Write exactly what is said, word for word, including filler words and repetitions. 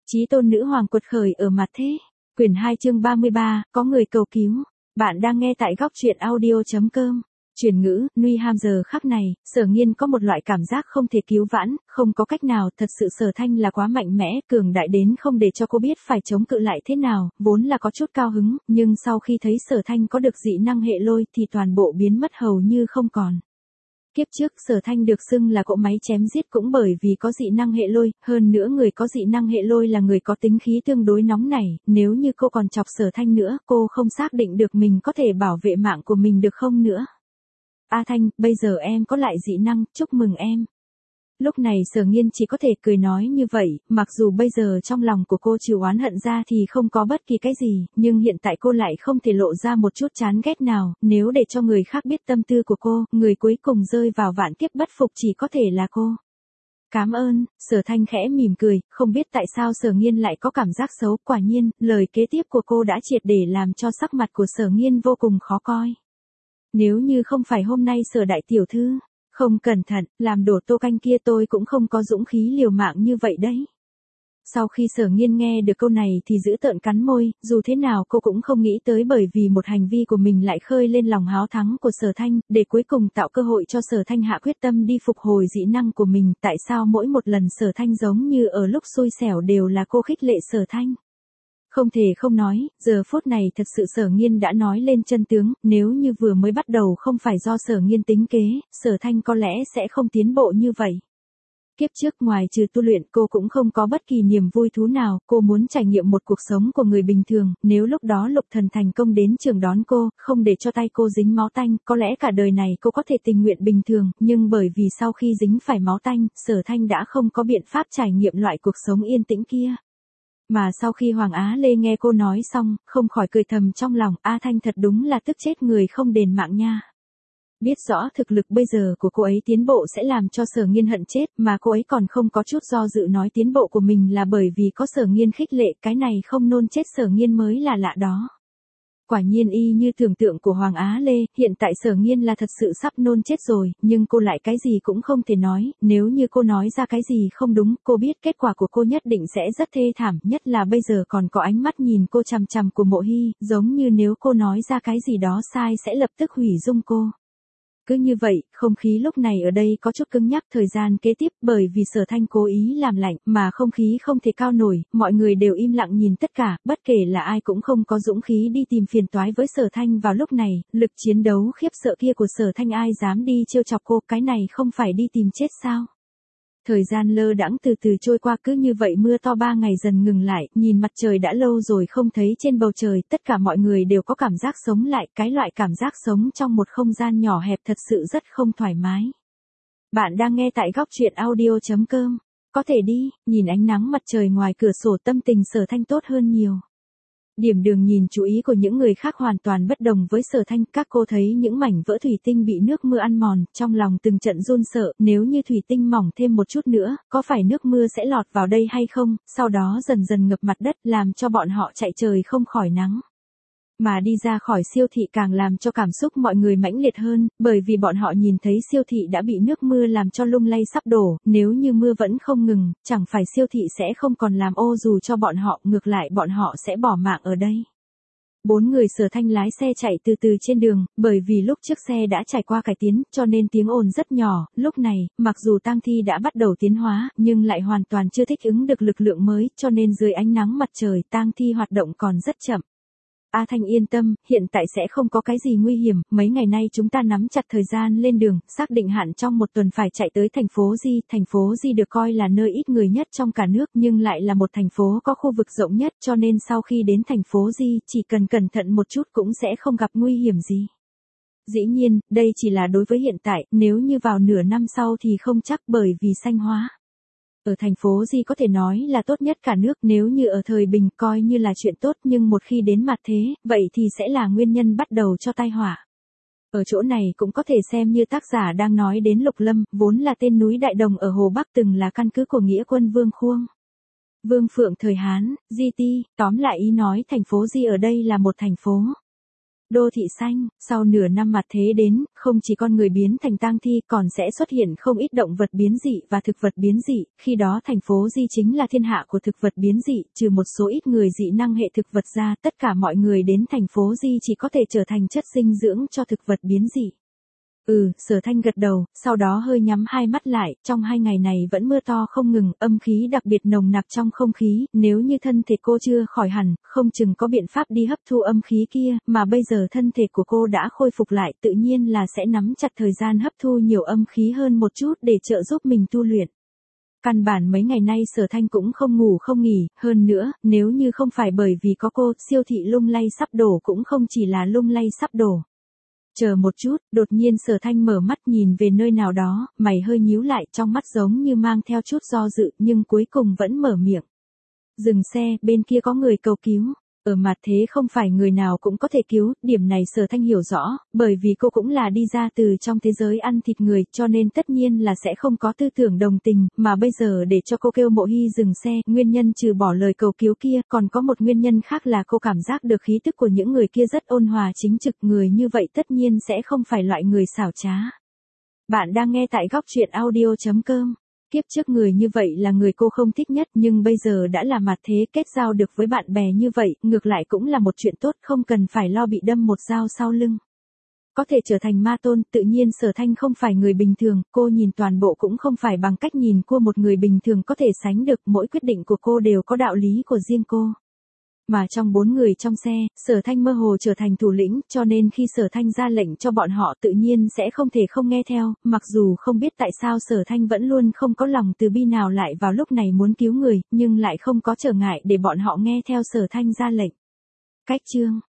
Chí tôn nữ hoàng quật khởi ở mặt thế. Quyển hai chương ba mươi ba, có người cầu cứu. Bạn đang nghe tại góc truyện audio.com. Chuyển ngữ, Nuy Ham giờ khắc này, Sở Nghiên có một loại cảm giác không thể cứu vãn, không có cách nào, thật sự Sở Thanh là quá mạnh mẽ, cường đại đến không để cho cô biết phải chống cự lại thế nào, vốn là có chút cao hứng, nhưng sau khi thấy Sở Thanh có được dị năng hệ lôi thì toàn bộ biến mất hầu như không còn. Kiếp trước Sở Thanh được xưng là cỗ máy chém giết cũng bởi vì có dị năng hệ lôi, hơn nữa người có dị năng hệ lôi là người có tính khí tương đối nóng nảy, nếu như cô còn chọc Sở Thanh nữa, cô không xác định được mình có thể bảo vệ mạng của mình được không nữa. A Thanh, bây giờ em có lại dị năng, chúc mừng em. Lúc này Sở Nghiên chỉ có thể cười nói như vậy, mặc dù bây giờ trong lòng của cô trừ oán hận ra thì không có bất kỳ cái gì, nhưng hiện tại cô lại không thể lộ ra một chút chán ghét nào, nếu để cho người khác biết tâm tư của cô, người cuối cùng rơi vào vạn kiếp bất phục chỉ có thể là cô. Cảm ơn, Sở Thanh khẽ mỉm cười, không biết tại sao Sở Nghiên lại có cảm giác xấu, quả nhiên, lời kế tiếp của cô đã triệt để làm cho sắc mặt của Sở Nghiên vô cùng khó coi. Nếu như không phải hôm nay Sở đại tiểu thư không cẩn thận, làm đổ tô canh kia tôi cũng không có dũng khí liều mạng như vậy đấy. Sau khi Sở Nghiên nghe được câu này thì giữ tợn cắn môi, dù thế nào cô cũng không nghĩ tới bởi vì một hành vi của mình lại khơi lên lòng háo thắng của Sở Thanh, để cuối cùng tạo cơ hội cho Sở Thanh hạ quyết tâm đi phục hồi dị năng của mình, tại sao mỗi một lần Sở Thanh giống như ở lúc xui xẻo đều là cô khích lệ Sở Thanh. Không thể không nói, giờ phút này thật sự Sở Nghiên đã nói lên chân tướng, nếu như vừa mới bắt đầu không phải do Sở Nghiên tính kế, Sở Thanh có lẽ sẽ không tiến bộ như vậy. Kiếp trước ngoài trừ tu luyện cô cũng không có bất kỳ niềm vui thú nào, cô muốn trải nghiệm một cuộc sống của người bình thường, nếu lúc đó Lục Thần thành công đến trường đón cô, không để cho tay cô dính máu tanh, có lẽ cả đời này cô có thể tình nguyện bình thường, nhưng bởi vì sau khi dính phải máu tanh, Sở Thanh đã không có biện pháp trải nghiệm loại cuộc sống yên tĩnh kia. Mà sau khi Hoàng Á Lê nghe cô nói xong, không khỏi cười thầm trong lòng, A Thanh thật đúng là tức chết người không đền mạng nha. Biết rõ thực lực bây giờ của cô ấy tiến bộ sẽ làm cho Sở Nghiên hận chết, mà cô ấy còn không có chút do dự nói tiến bộ của mình là bởi vì có Sở Nghiên khích lệ, cái này không nôn chết Sở Nghiên mới là lạ đó. Quả nhiên y như tưởng tượng của Hoàng Á Lê, hiện tại Sở Nghiên là thật sự sắp nôn chết rồi, nhưng cô lại cái gì cũng không thể nói, nếu như cô nói ra cái gì không đúng, cô biết kết quả của cô nhất định sẽ rất thê thảm, nhất là bây giờ còn có ánh mắt nhìn cô chằm chằm của Mộ Hy, giống như nếu cô nói ra cái gì đó sai sẽ lập tức hủy dung cô. Cứ như vậy, không khí lúc này ở đây có chút cứng nhắc thời gian kế tiếp bởi vì Sở Thanh cố ý làm lạnh mà không khí không thể cao nổi, mọi người đều im lặng nhìn tất cả, bất kể là ai cũng không có dũng khí đi tìm phiền toái với Sở Thanh vào lúc này, lực chiến đấu khiếp sợ kia của Sở Thanh ai dám đi trêu chọc cô, cái này không phải đi tìm chết sao? Thời gian lơ đãng từ từ trôi qua cứ như vậy mưa to ba ngày dần ngừng lại, nhìn mặt trời đã lâu rồi không thấy trên bầu trời, tất cả mọi người đều có cảm giác sống lại, cái loại cảm giác sống trong một không gian nhỏ hẹp thật sự rất không thoải mái. Bạn đang nghe tại góc truyện audio.com, có thể đi, nhìn ánh nắng mặt trời ngoài cửa sổ tâm tình Sở Thanh tốt hơn nhiều. Điểm đường nhìn chú ý của những người khác hoàn toàn bất đồng với Sở Thanh, các cô thấy những mảnh vỡ thủy tinh bị nước mưa ăn mòn, trong lòng từng trận run sợ, nếu như thủy tinh mỏng thêm một chút nữa, có phải nước mưa sẽ lọt vào đây hay không, sau đó dần dần ngập mặt đất làm cho bọn họ chạy trời không khỏi nắng. Mà đi ra khỏi siêu thị càng làm cho cảm xúc mọi người mãnh liệt hơn, bởi vì bọn họ nhìn thấy siêu thị đã bị nước mưa làm cho lung lay sắp đổ, nếu như mưa vẫn không ngừng, chẳng phải siêu thị sẽ không còn làm ô dù cho bọn họ, ngược lại bọn họ sẽ bỏ mạng ở đây. Bốn người Sở Thanh lái xe chạy từ từ trên đường, bởi vì lúc trước xe đã trải qua cải tiến, cho nên tiếng ồn rất nhỏ, lúc này, mặc dù tang thi đã bắt đầu tiến hóa, nhưng lại hoàn toàn chưa thích ứng được lực lượng mới, cho nên dưới ánh nắng mặt trời tang thi hoạt động còn rất chậm. A Thanh yên tâm, hiện tại sẽ không có cái gì nguy hiểm, mấy ngày nay chúng ta nắm chặt thời gian lên đường, xác định hạn trong một tuần phải chạy tới thành phố Di, thành phố Di được coi là nơi ít người nhất trong cả nước nhưng lại là một thành phố có khu vực rộng nhất cho nên sau khi đến thành phố Di chỉ cần cẩn thận một chút cũng sẽ không gặp nguy hiểm gì. Dĩ nhiên, đây chỉ là đối với hiện tại, nếu như vào nửa năm sau thì không chắc bởi vì xanh hóa. Ở thành phố Di có thể nói là tốt nhất cả nước, nếu như ở thời bình coi như là chuyện tốt nhưng một khi đến mặt thế, vậy thì sẽ là nguyên nhân bắt đầu cho tai họa. Ở chỗ này cũng có thể xem như tác giả đang nói đến Lục Lâm, vốn là tên núi Đại Đồng ở Hồ Bắc từng là căn cứ của nghĩa quân Vương Khuông. Vương Phượng thời Hán, Di Ti, tóm lại ý nói thành phố Di ở đây là một thành phố. Đô thị xanh, sau nửa năm mặt thế đến, không chỉ con người biến thành tang thi còn sẽ xuất hiện không ít động vật biến dị và thực vật biến dị, khi đó thành phố Di chính là thiên hạ của thực vật biến dị, trừ một số ít người dị năng hệ thực vật ra, tất cả mọi người đến thành phố Di chỉ có thể trở thành chất dinh dưỡng cho thực vật biến dị. Ừ, Sở Thanh gật đầu, sau đó hơi nhắm hai mắt lại, trong hai ngày này vẫn mưa to không ngừng, âm khí đặc biệt nồng nặc trong không khí, nếu như thân thể cô chưa khỏi hẳn, không chừng có biện pháp đi hấp thu âm khí kia, mà bây giờ thân thể của cô đã khôi phục lại, tự nhiên là sẽ nắm chặt thời gian hấp thu nhiều âm khí hơn một chút để trợ giúp mình tu luyện. Căn bản mấy ngày nay Sở Thanh cũng không ngủ không nghỉ, hơn nữa, nếu như không phải bởi vì có cô, siêu thị lung lay sắp đổ cũng không chỉ là lung lay sắp đổ. Chờ một chút, đột nhiên Sở Thanh mở mắt nhìn về nơi nào đó, mày hơi nhíu lại, trong mắt giống như mang theo chút do dự, nhưng cuối cùng vẫn mở miệng. Dừng xe, bên kia có người cầu cứu. Ở mặt thế không phải người nào cũng có thể cứu, điểm này Sở Thanh hiểu rõ, bởi vì cô cũng là đi ra từ trong thế giới ăn thịt người, cho nên tất nhiên là sẽ không có tư tưởng đồng tình, mà bây giờ để cho cô kêu Mộ Hy dừng xe, nguyên nhân trừ bỏ lời cầu cứu kia, còn có một nguyên nhân khác là cô cảm giác được khí tức của những người kia rất ôn hòa chính trực, người như vậy tất nhiên sẽ không phải loại người xảo trá. Bạn đang nghe tại góc truyện audio chấm com. Kiếp trước người như vậy là người cô không thích nhất, nhưng bây giờ đã là mặt thế, kết giao được với bạn bè như vậy, ngược lại cũng là một chuyện tốt, không cần phải lo bị đâm một dao sau lưng. Có thể trở thành ma tôn, tự nhiên Sở Thanh không phải người bình thường, cô nhìn toàn bộ cũng không phải bằng cách nhìn của một người bình thường có thể sánh được, mỗi quyết định của cô đều có đạo lý của riêng cô. Mà trong bốn người trong xe, Sở Thanh mơ hồ trở thành thủ lĩnh, cho nên khi Sở Thanh ra lệnh cho bọn họ tự nhiên sẽ không thể không nghe theo, mặc dù không biết tại sao Sở Thanh vẫn luôn không có lòng từ bi nào lại vào lúc này muốn cứu người, nhưng lại không có trở ngại để bọn họ nghe theo Sở Thanh ra lệnh. Cách chương